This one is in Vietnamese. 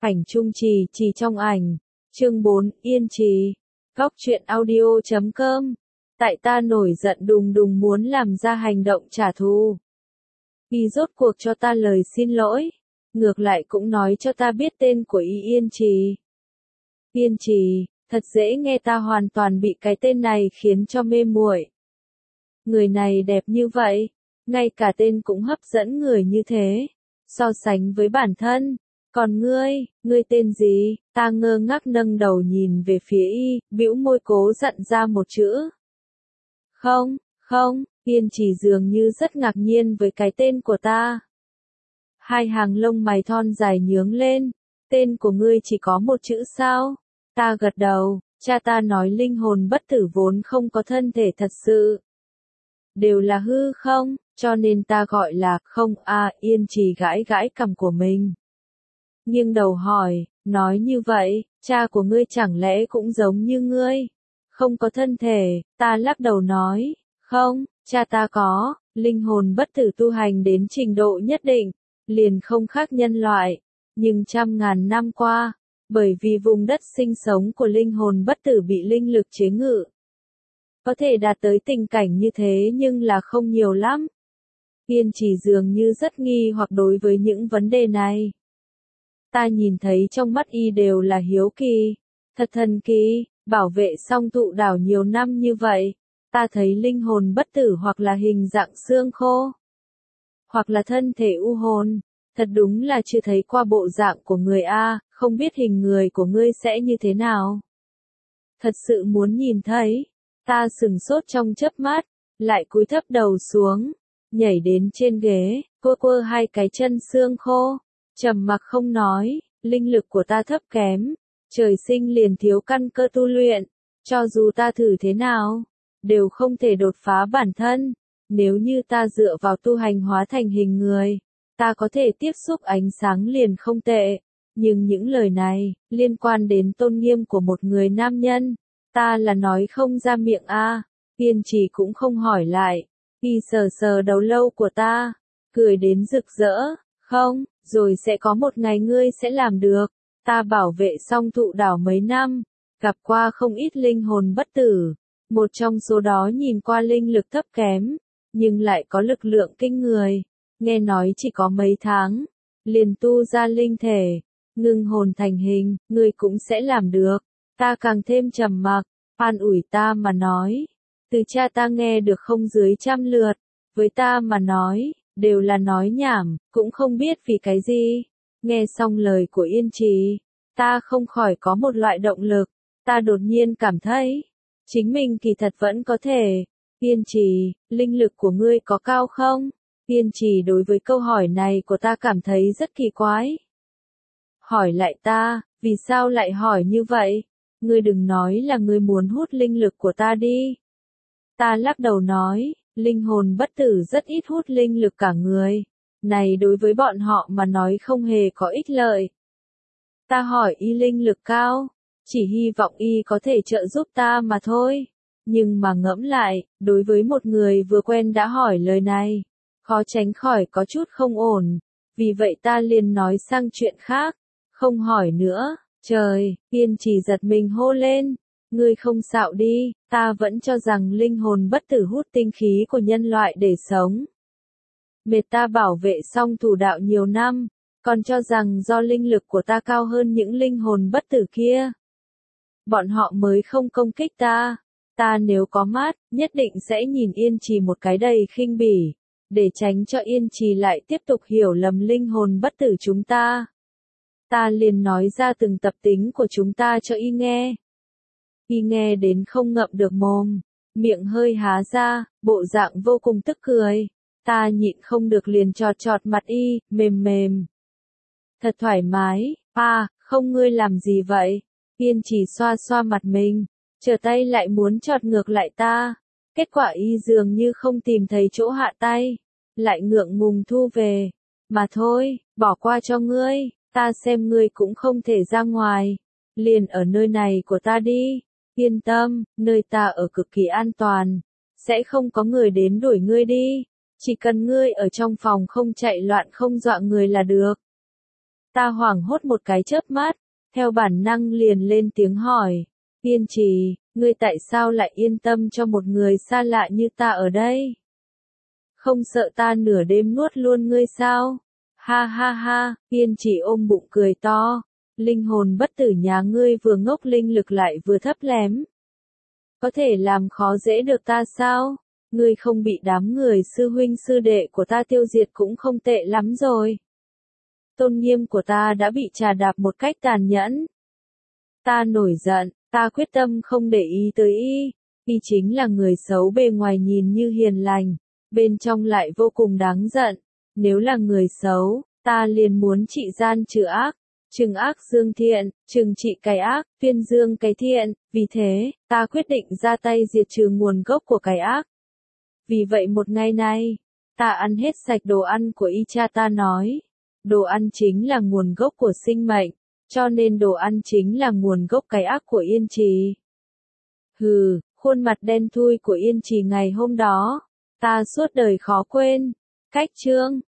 Ảnh Trung Trì, Trì trong ảnh. Chương 4, Yên Trì. Góc truyện audio.com. Tại ta nổi giận đùng đùng muốn làm ra hành động trả thù. Y rốt cuộc cho ta lời xin lỗi. Ngược lại cũng nói cho ta biết tên của Y Yên Trì. Yên Trì, thật dễ nghe, ta hoàn toàn bị cái tên này khiến cho mê muội. Người này đẹp như vậy, ngay cả tên cũng hấp dẫn người như thế. So sánh với bản thân, còn ngươi tên gì? Ta ngơ ngác nâng đầu nhìn về phía Y, bĩu môi cố dặn ra một chữ. Không, Yên Trì dường như rất ngạc nhiên với cái tên của ta. Hai hàng lông mày thon dài nhướng lên, tên của ngươi chỉ có một chữ sao? Ta gật đầu, cha ta nói linh hồn bất tử vốn không có thân thể thật sự. Đều là hư không, cho nên ta gọi là không a. Yên Trì gãi gãi cằm của mình. Nghiêng đầu hỏi, nói như vậy, cha của ngươi chẳng lẽ cũng giống như ngươi? Không có thân thể, ta lắc đầu nói, không, cha ta có, linh hồn bất tử tu hành đến trình độ nhất định, liền không khác nhân loại. Nhưng trăm ngàn năm qua, bởi vì vùng đất sinh sống của linh hồn bất tử bị linh lực chế ngự, có thể đạt tới tình cảnh như thế nhưng là không nhiều lắm. Yên Trì dường như rất nghi hoặc đối với những vấn đề này. Ta nhìn thấy trong mắt Y đều là hiếu kỳ. Thật thần kỳ, bảo vệ song thụ đảo nhiều năm như vậy. Ta thấy linh hồn bất tử hoặc là hình dạng xương khô, hoặc là thân thể u hồn. Thật đúng là chưa thấy qua bộ dạng của người a, không biết hình người của ngươi sẽ như thế nào. Thật sự muốn nhìn thấy. Ta sừng sốt trong chớp mắt, lại cúi thấp đầu xuống, nhảy đến trên ghế, quơ hai cái chân xương khô, trầm mặc không nói. Linh lực của ta thấp kém, trời sinh liền thiếu căn cơ tu luyện, cho dù ta thử thế nào, đều không thể đột phá bản thân. Nếu như ta dựa vào tu hành hóa thành hình người, ta có thể tiếp xúc ánh sáng liền không tệ. Nhưng những lời này, liên quan đến tôn nghiêm của một người nam nhân, ta là nói không ra miệng a. Yên Trì cũng không hỏi lại. Y sờ sờ đầu lâu của ta, cười đến rực rỡ, không, rồi sẽ có một ngày ngươi sẽ làm được. Ta bảo vệ song thụ đảo mấy năm, gặp qua không ít linh hồn bất tử. Một trong số đó nhìn qua linh lực thấp kém, nhưng lại có lực lượng kinh người. Nghe nói chỉ có mấy tháng, liền tu ra linh thể, ngưng hồn thành hình, ngươi cũng sẽ làm được. Ta càng thêm trầm mặc, an ủi ta mà nói. Từ cha ta nghe được không dưới 100 lượt, với ta mà nói, đều là nói nhảm, cũng không biết vì cái gì. Nghe xong lời của Yên Trì, ta không khỏi có một loại động lực. Ta đột nhiên cảm thấy, chính mình kỳ thật vẫn có thể. Yên Trì, linh lực của ngươi có cao không? Yên Trì đối với câu hỏi này của ta cảm thấy rất kỳ quái. Hỏi lại ta, vì sao lại hỏi như vậy? Ngươi đừng nói là ngươi muốn hút linh lực của ta đi. Ta lắc đầu nói, linh hồn bất tử rất ít hút linh lực cả người. Này đối với bọn họ mà nói không hề có ích lợi. Ta hỏi Y linh lực cao, chỉ hy vọng Y có thể trợ giúp ta mà thôi. Nhưng mà ngẫm lại, đối với một người vừa quen đã hỏi lời này, khó tránh khỏi có chút không ổn. Vì vậy ta liền nói sang chuyện khác, không hỏi nữa. Trời, Yên Trì giật mình hô lên. Ngươi không xạo đi, ta vẫn cho rằng linh hồn bất tử hút tinh khí của nhân loại để sống. Mệt ta bảo vệ song thủ đạo nhiều năm, còn cho rằng do linh lực của ta cao hơn những linh hồn bất tử kia. Bọn họ mới không công kích ta. Ta nếu có mắt, nhất định sẽ nhìn Yên Trì một cái đầy khinh bỉ, để tránh cho Yên Trì lại tiếp tục hiểu lầm linh hồn bất tử chúng ta. Ta liền nói ra từng tập tính của chúng ta cho Y nghe. Y nghe đến không ngậm được mồm, miệng hơi há ra, bộ dạng vô cùng tức cười. Ta nhịn không được liền chọt chọt mặt Y, mềm mềm. Thật thoải mái, không ngươi làm gì vậy? Yên Trì xoa xoa mặt mình, trở tay lại muốn chọt ngược lại ta. Kết quả Y dường như không tìm thấy chỗ hạ tay, lại ngượng ngùng thu về. Mà thôi, bỏ qua cho ngươi, ta xem ngươi cũng không thể ra ngoài. Liền ở nơi này của ta đi. Yên tâm, nơi ta ở cực kỳ an toàn, sẽ không có người đến đuổi ngươi đi. Chỉ cần ngươi ở trong phòng không chạy loạn không dọa người là được. Ta hoảng hốt một cái chớp mắt, theo bản năng liền lên tiếng hỏi. Yên Trì, ngươi tại sao lại yên tâm cho một người xa lạ như ta ở đây? Không sợ ta nửa đêm nuốt luôn ngươi sao? Ha ha ha, Yên Trì ôm bụng cười to. Linh hồn bất tử nhà ngươi vừa ngốc linh lực lại vừa thấp lém. Có thể làm khó dễ được ta sao? Ngươi không bị đám người sư huynh sư đệ của ta tiêu diệt cũng không tệ lắm rồi. Tôn nghiêm của ta đã bị trà đạp một cách tàn nhẫn. Ta nổi giận, ta quyết tâm không để ý tới y. Y chính là người xấu bề ngoài nhìn như hiền lành, bên trong lại vô cùng đáng giận. Nếu là người xấu, ta liền muốn trị gian trừ ác. Trừng ác dương thiện, trừng trị cái ác, tuyên dương cái thiện, vì thế, ta quyết định ra tay diệt trừ nguồn gốc của cái ác. Vì vậy một ngày nay, ta ăn hết sạch đồ ăn của y cha ta nói. Đồ ăn chính là nguồn gốc của sinh mệnh, cho nên đồ ăn chính là nguồn gốc cái ác của Yên Trì. Hừ, khuôn mặt đen thui của Yên Trì ngày hôm đó, ta suốt đời khó quên. Cách chương